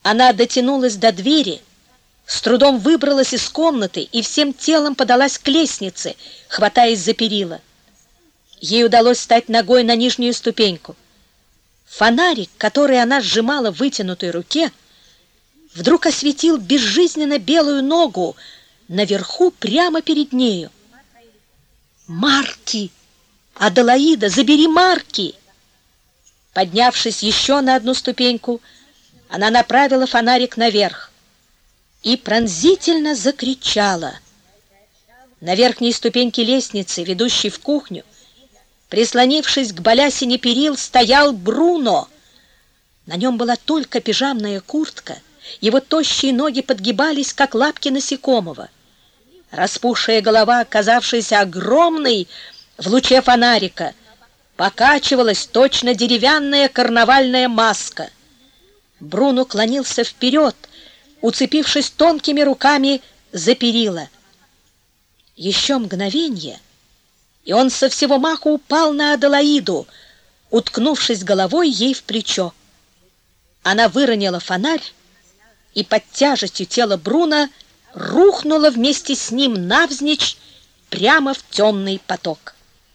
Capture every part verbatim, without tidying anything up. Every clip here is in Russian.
Она дотянулась до двери, с трудом выбралась из комнаты и всем телом подалась к лестнице, хватаясь за перила. Ей удалось встать ногой на нижнюю ступеньку. Фонарик, который она сжимала в вытянутой руке, вдруг осветил безжизненно белую ногу наверху прямо перед нею. «Марки! Аделаида, забери Марки!» Поднявшись еще на одну ступеньку, она направила фонарик наверх и пронзительно закричала. На верхней ступеньке лестницы, ведущей в кухню, прислонившись к балясине перил, стоял Бруно. На нем была только пижамная куртка, его тощие ноги подгибались, как лапки насекомого. Распухшая голова, казавшаяся огромной в луче фонарика, покачивалась точно деревянная карнавальная маска. Бруно клонился вперед, уцепившись тонкими руками за перила. Еще мгновенье, и он со всего маху упал на Аделаиду, уткнувшись головой ей в плечо. Она выронила фонарь и под тяжестью тела Бруно рухнула вместе с ним навзничь прямо в темный поток.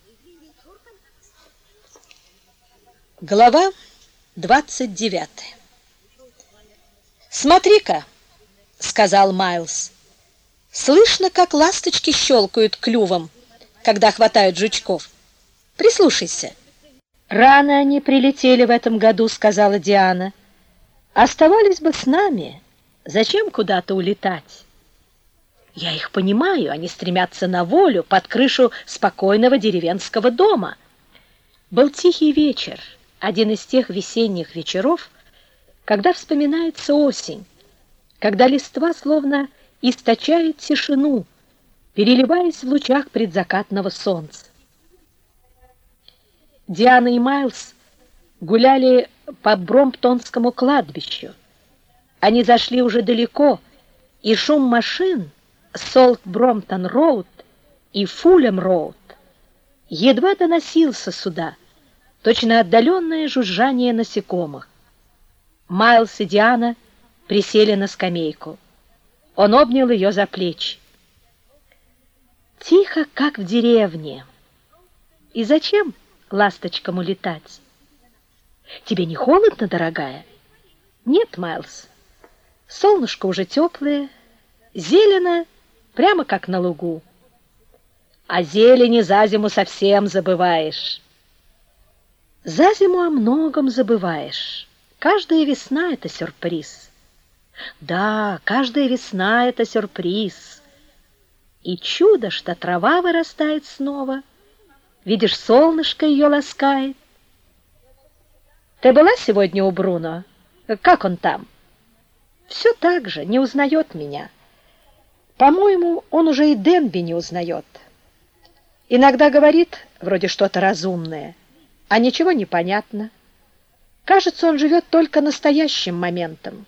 Глава двадцать девятая. «Смотри-ка», — сказал Майлз, — «слышно, как ласточки щелкают клювом, когда хватают жучков. Прислушайся». «Рано они прилетели в этом году», — сказала Диана. «Оставались бы с нами. Зачем куда-то улетать?» «Я их понимаю, они стремятся на волю под крышу спокойного деревенского дома». Был тихий вечер, один из тех весенних вечеров, когда вспоминается осень, когда листва словно источает тишину, переливаясь в лучах предзакатного солнца. Диана и Майлз гуляли по Бромптонскому кладбищу. Они зашли уже далеко, и шум машин Солт-Бромптон-Роуд и Фулем-Роуд едва доносился сюда, точно отдаленное жужжание насекомых. Майлз и Диана присели на скамейку. Он обнял ее за плечи. «Тихо, как в деревне. И зачем ласточкам улетать? Тебе не холодно, дорогая?» «Нет, Майлз. Солнышко уже теплое, зелено, прямо как на лугу. О зелени за зиму совсем забываешь». «За зиму о многом забываешь. Каждая весна — это сюрприз». «Да, каждая весна — это сюрприз. И чудо, что трава вырастает снова. Видишь, солнышко ее ласкает». «Ты была сегодня у Бруно? Как он там?» «Все так же, не узнает меня. По-моему, он уже и Денби не узнает. Иногда говорит вроде что-то разумное, а ничего не понятно. Кажется, он живет только настоящим моментом».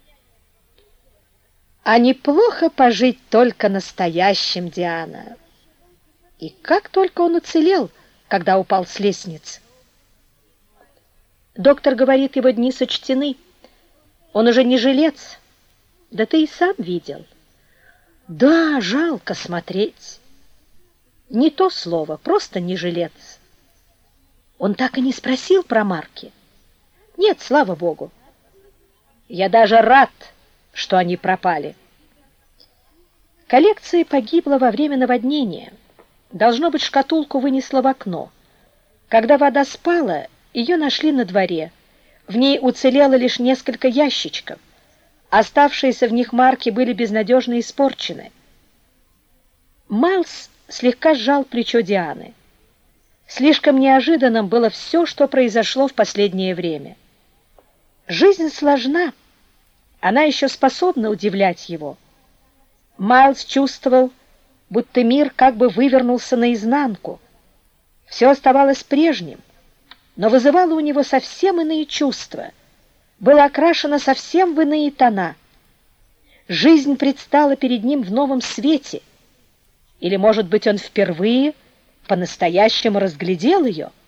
«А неплохо пожить только настоящим, Диана. И как только он уцелел, когда упал с лестницы?» «Доктор говорит, его дни сочтены. Он уже не жилец. Да ты и сам видел». «Да, жалко смотреть». «Не то слово, просто не жилец». «Он так и не спросил про Марки?» «Нет, слава богу. Я даже рад, что они пропали». Коллекция погибла во время наводнения. Должно быть, шкатулку вынесло в окно. Когда вода спала, ее нашли на дворе. В ней уцелело лишь несколько ящичков. Оставшиеся в них марки были безнадежно испорчены. Майлз слегка сжал плечо Дианы. Слишком неожиданным было все, что произошло в последнее время. Жизнь сложна, она еще способна удивлять его. Майлз чувствовал, будто мир как бы вывернулся наизнанку. Все оставалось прежним, но вызывало у него совсем иные чувства, было окрашено совсем в иные тона. Жизнь предстала перед ним в новом свете, или, может быть, он впервые по-настоящему разглядел ее.